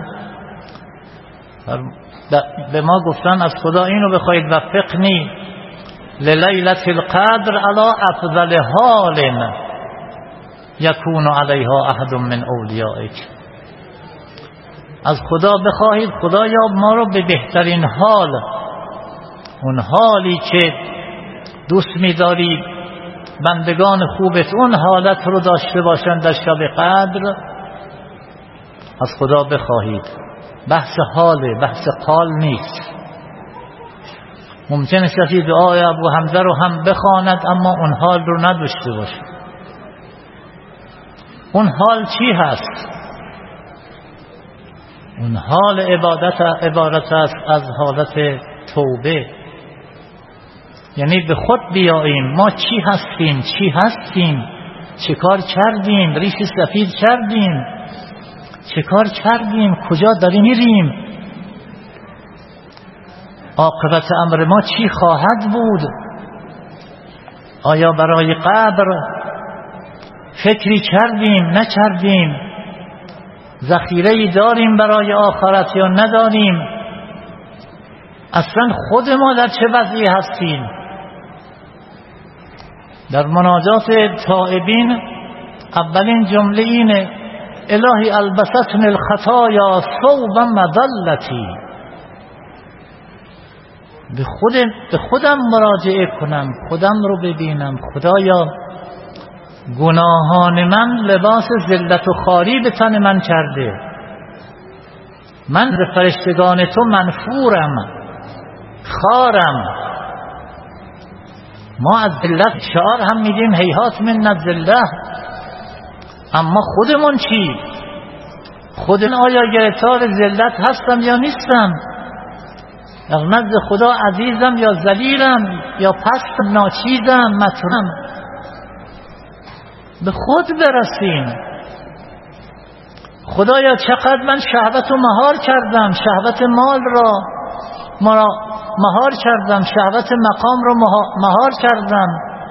به ما گفتن از خدا اینو بخواید وفقنی للیلة القدر علی افضل حال یکون علیها احد من اولیائک. از خدا بخواهید خدایا ما رو به بهترین حال، اون حالی که دوست می‌داری بندگان خوبت اون حالت رو داشته باشند در شب قدر، از خدا بخواهید. بحث حاله، بحث قال نیست. ممکنه کسی دعای ابو حمزه رو هم بخواند اما اون حال رو نداشته باشه. اون حال چی هست؟ اون حال عبادت عبارت است از حالت توبه، یعنی به خود بیاییم ما چی هستیم، چی هستیم، چه کار کردیم، ریش سفید کردیم، چه کار کردیم، کجا داریم میریم، عاقبت امر ما چی خواهد بود، آیا برای قبر فکری کردیم نکردیم، ذخیره‌ای داریم برای آخرت یا نداریم، اصلا خود ما در چه وضعی هستیم. در مناجات تائبین اولین جمله اینه الهی البستنی الخطایا ثوب مذلتی. به خودم به خودم مراجعه کنم، خودم رو ببینم، خدایا گناهان من لباس ذلت و خواری به تن من کرده، من به فرشتگان تو منفورم، خارم. ما از ذلت شعار هم میدیم هیهات من الذله، اما خودمون چی؟ خودم آیا گرفتار ذلت هستم یا نیستم؟ در نزد خدا عزیزم یا ذلیلم یا پستم، ناچیزم، مطرم؟ به خود برسیم. خدایا چقدر من شهوت رو مهار کردم، شهوت مال را مهار کردم، شهوت مقام رو مهار کردم،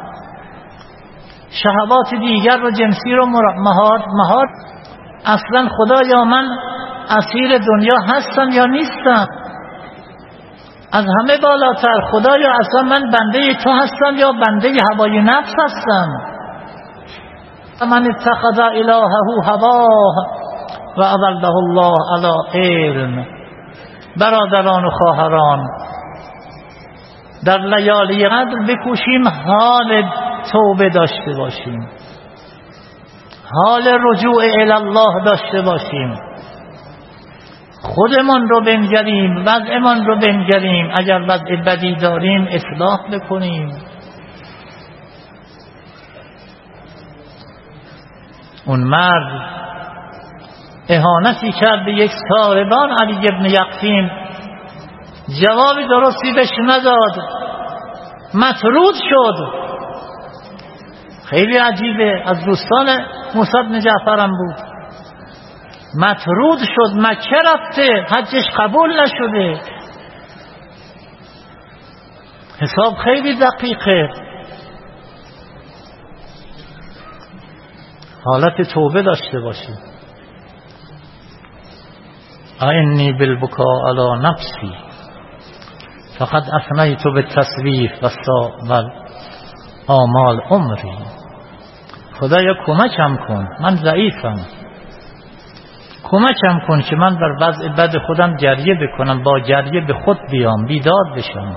شهوات دیگر رو جنسی رو مهار مهار اصلا خدایا من اسیر دنیا هستم یا نیستم؟ از همه بالاتر خدایا اصلا من بنده تو هستم یا بنده هوای نفس هستم؟ من اتخذ الهه هواه و اضله الله علی علم. برادران و خواهران، در لیالی قدر بکوشیم حال توبه داشته باشیم، حال رجوع الی الله داشته باشیم، خودمان رو بنگریم، وضعمان رو بنگریم، اگر وضع بدی داریم اصلاح بکنیم. اون مرد اهانتی کرد به یک ساربان علی ابن یقطین، جواب درستی بهش نداد، مطرود شد. خیلی عجیبه، از دوستان موسی بن جعفر هم بود، مطرود شد، مکه رفته، حجش قبول نشده. حساب خیلی دقیقه. حالت توبه داشته باشید. اینی بالبکاء علی نفسی فقد افنیت بالتسویف و آمال عمری. خدایا کمکم کن، من ضعیفم، کمکم کن که من بر وضع بد خودم جریه بکنم، با جریه به خود بیام، بیداد بشم.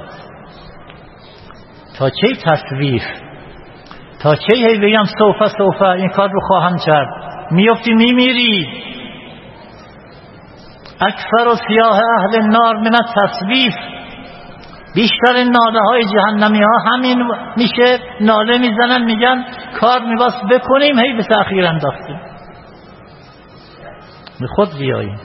تا چه تصویف؟ تا چه هی بگم سوفه سوفه این کار رو خواهم کرد؟ میفتی میمیری. اکثر و سیاه اهل النار من التصویف، بیشتر ناله های جهنمی ها همین میشه. ناله میزنن میگن کار میباست بکنیم، هی به تأخیر انداختیم. به خود بیاییم.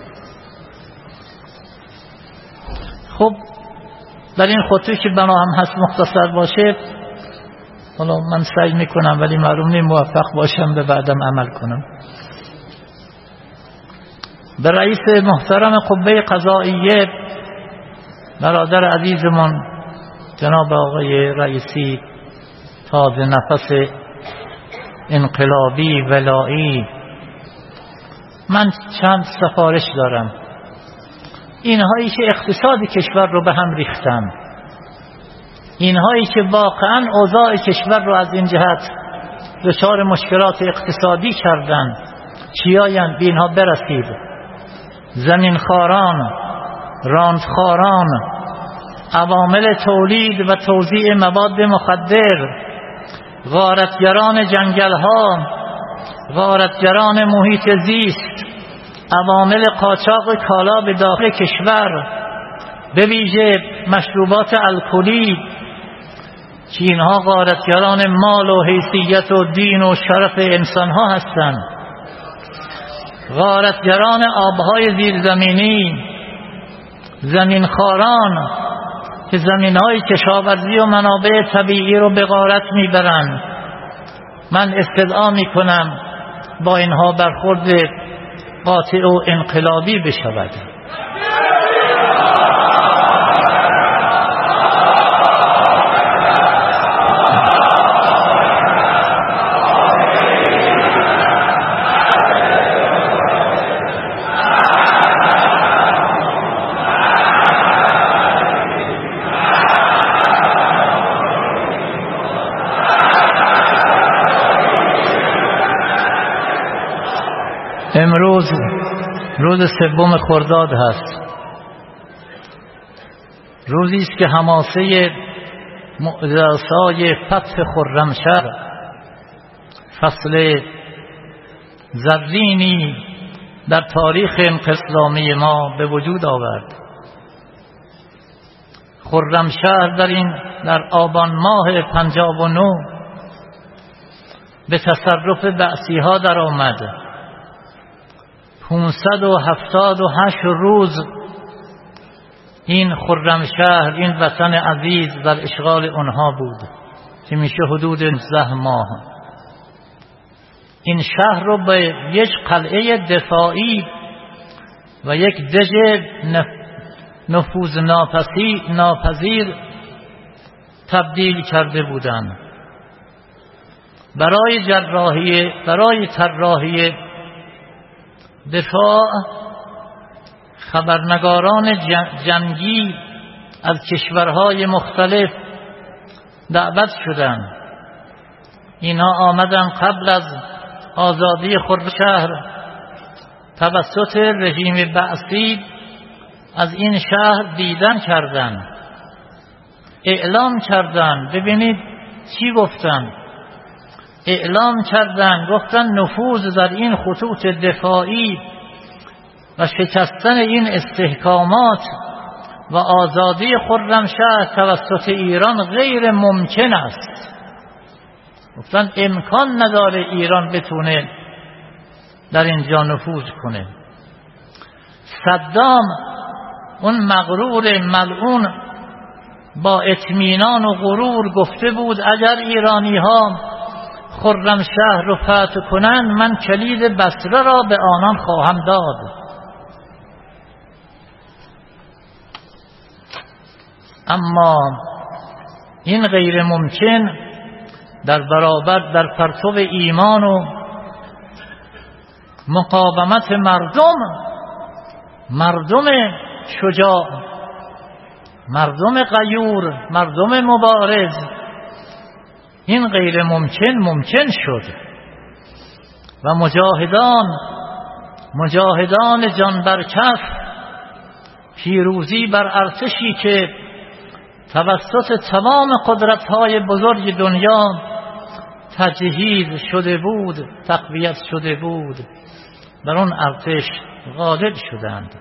خب در این خطوه که بنا هم هست مختصر باشه، حالا من سعی میکنم ولی معلوم نیم موفق باشم به بعدم عمل کنم. به رئیس محترم قوه قضائیه برادر عزیزمون جناب آقای رئیسی، تازه نفس انقلابی ولایی، من چند سفارش دارم. اینهایی که اقتصاد کشور رو به هم ریختن، اینهایی که واقعا اوضاع کشور رو از این جهت دچار مشکلات اقتصادی کردن، چیاین به اینها برسید؟ زمینخواران، راندخواران، عوامل تولید و توزیع مواد مخدر، غارتگران جنگل‌ها، غارتگران محیط زیست، عوامل قاچاق کالا به داخل کشور، به ویژه مشروبات الکلی که اینها غارتگران مال و حیثیت و دین و شرف انسان‌ها هستند، غارتگران آبهای زیرزمینی، زمینخواران که زمین‌های کشاورزی و منابع طبیعی رو به غارت میبرند. من استدعا میکنم با اینها برخورد قاطع و انقلابی بشود. امروز روز سوم خرداد هست، روزی است که حماسه معجزه‌های فتح خرمشهر، فصل زرینی در تاریخ اسلامی ما به وجود آورد. خرمشهر در این در آبان ماه پنجاب و نو به تصرف بعثی ها در آمد. پانصد و هفتاد و هشت روز این خرمشهر، این وطن عزیز در اشغال اونها بود که میشه حدود نوزده ماه. این شهر رو به یک قلعه دفاعی و یک دژ نفوذ ناپذیر تبدیل کرده بودند. برای جراحی برای طراحی دفاع خبرنگاران جنگی از کشورهای مختلف دعوت شدند. اینها آمدن قبل از آزادی خرمشهر توسط رژیم بعثی از این شهر دیدن کردند، اعلام کردند. ببینید چی گفتند. اعلام کردند، گفتن نفوذ در این خطوط دفاعی و شکستن این استحکامات و آزادی خرمشهر توسط ایران غیر ممکن است. گفتن امکان نداره ایران بتونه در اینجا نفوذ کنه. صدام اون مغرور ملعون با اطمینان و غرور گفته بود اگر ایرانی ها خرمشهر رو فتح کنند من کلید بصره را به آنان خواهم داد. اما این غیر ممکن در برابر در پرتو ایمان و مقاومت مردم، مردم شجاع، مردم غیور، مردم مبارز، این غیر ممکن ممکن شد و مجاهدان مجاهدان جان بر کف پیروزی بر ارتشی که توسط تمام قدرت‌های بزرگ دنیا تجهیز شده بود، تقویت شده بود، بر اون ارتش غالب شدند.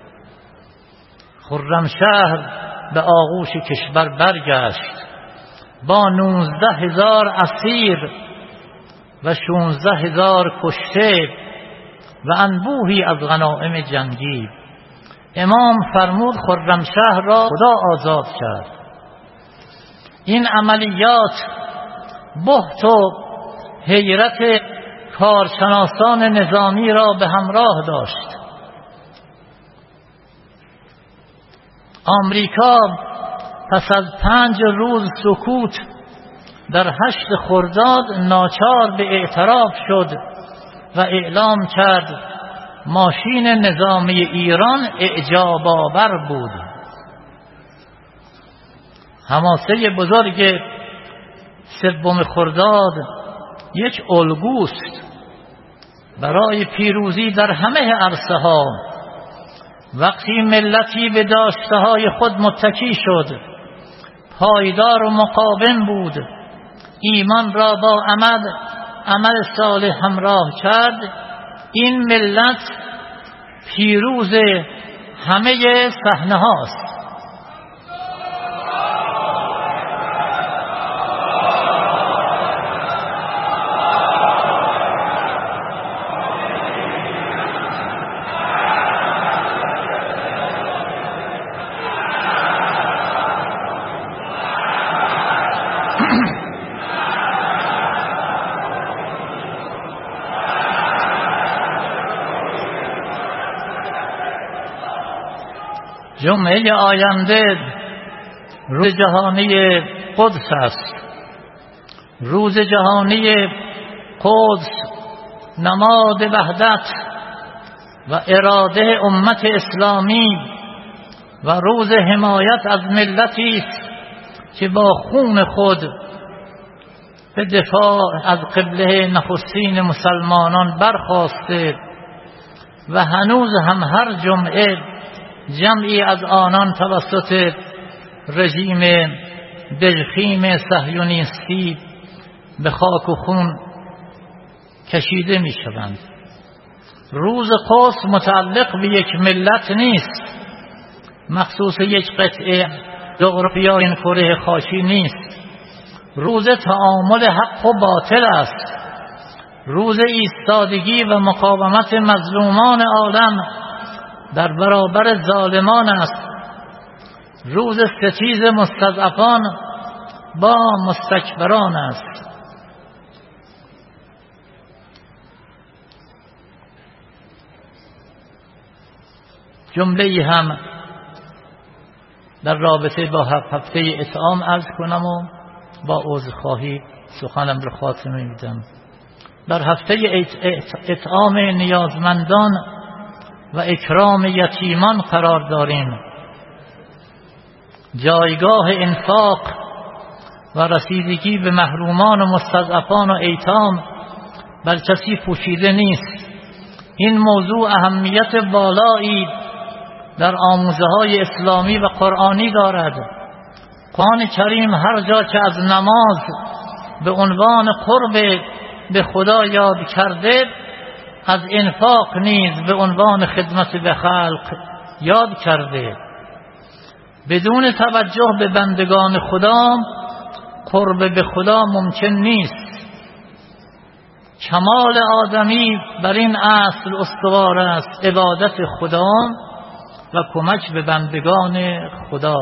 خرمشهر به آغوش کشور برگشت با نوزده هزار اسیر و شانزده هزار کشته و انبوهی از غنایم جنگی. امام فرمود خرمشهر را خدا آزاد کرد. این عملیات بهت و حیرت کارشناسان نظامی را به همراه داشت. آمریکا پس از پنج روز سکوت در هشت خرداد ناچار به اعتراف شد و اعلام کرد ماشین نظامی ایران اعجاب آور بود. حماسه بزرگ سوم خرداد یک الگوست برای پیروزی در همه عرصه ها. وقتی ملتی به داشته های خود متکی شد، پایدار و مقاوم بود، ایمان را با عمل عمل صالح همراه کرد، این ملت پیروز همه صحنه هاست. جمعه آینده روز جهانی قدس است. روز جهانی قدس نماد وحدت و اراده امت اسلامی و روز حمایت از ملتی است که با خون خود به دفاع از قبله نخستین مسلمانان برخاسته و هنوز هم هر جمعه جمعی از آنان توسط رژیم دژخیم صهیونیستی به خاک و خون کشیده می شوند. روز قدس متعلق به یک ملت نیست، مخصوص یک قطعه جغرافیا این کره خاکی نیست. روز تعامل حق و باطل است، روز ایستادگی و مقاومت مظلومان عالم در برابر ظالمان است، روز ستیز مستضعفان با مستکبران است. جمله هم در رابطه با هفته اطعام عرض کنم و با عذرخواهی سخنم را خاتمه میدم. در هفته اطعام نیازمندان و اکرام یتیمان قرار داریم. جایگاه انفاق و رسیدگی به محرومان و مستضعفان و ایتام بر کسی پوشیده نیست. این موضوع اهمیت بالایی در آموزه های اسلامی و قرآنی دارد. قرآن کریم هر جا که از نماز به عنوان قرب به خدا یاد کرده، از انفاق نیز به عنوان خدمت به خلق یاد کرده. بدون توجه به بندگان خدا قرب به خدا ممکن نیست. کمال آدمی بر این اصل استوار است، عبادت خدا و کمک به بندگان خدا.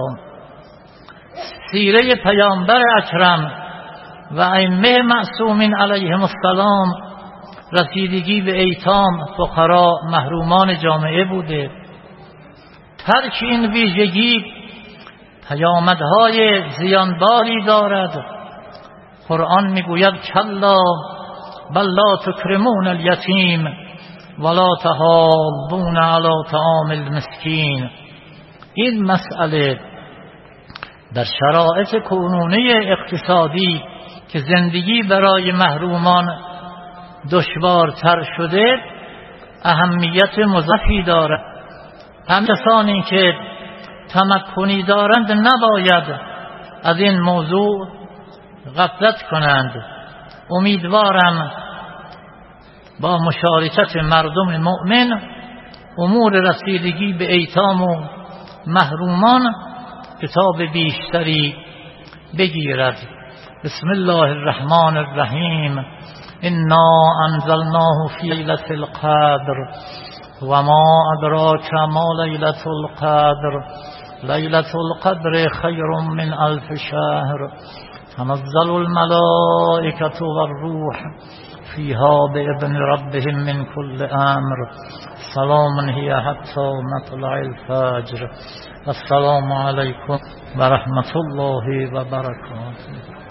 سیره پیامبر اکرم و ائمه معصومین علیهم السلام رسیدگی به ایتام، فقرا، محرومان جامعه بوده. ترک این ویژگی پیامدهای زیانباری دارد. قرآن میگوید کلا بل لا تکرمون الیتیم ولا تحاضون علی طعام المسکین. این مسئله در شرایط کنونی اقتصادی که زندگی برای محرومان دشوارتر شده اهمیت مضافی دارد. هم کسانی که تمکنی دارند نباید از این موضوع غفلت کنند. امیدوارم با مشارکت مردم مؤمن امور رسیدگی به ایتام و محرومان کتاب بیشتری بگیرد. بسم الله الرحمن الرحیم. انا انزلناه فی لیلة القدر و ما ادراک ما لیلة القدر لیلة القدر خیر من الف شهر تنزل الملائکة والروح فیها باذن ربهم من كل امر سلام هی حتی مطلع الفجر. السلام علیکم و رحمت الله و برکاته.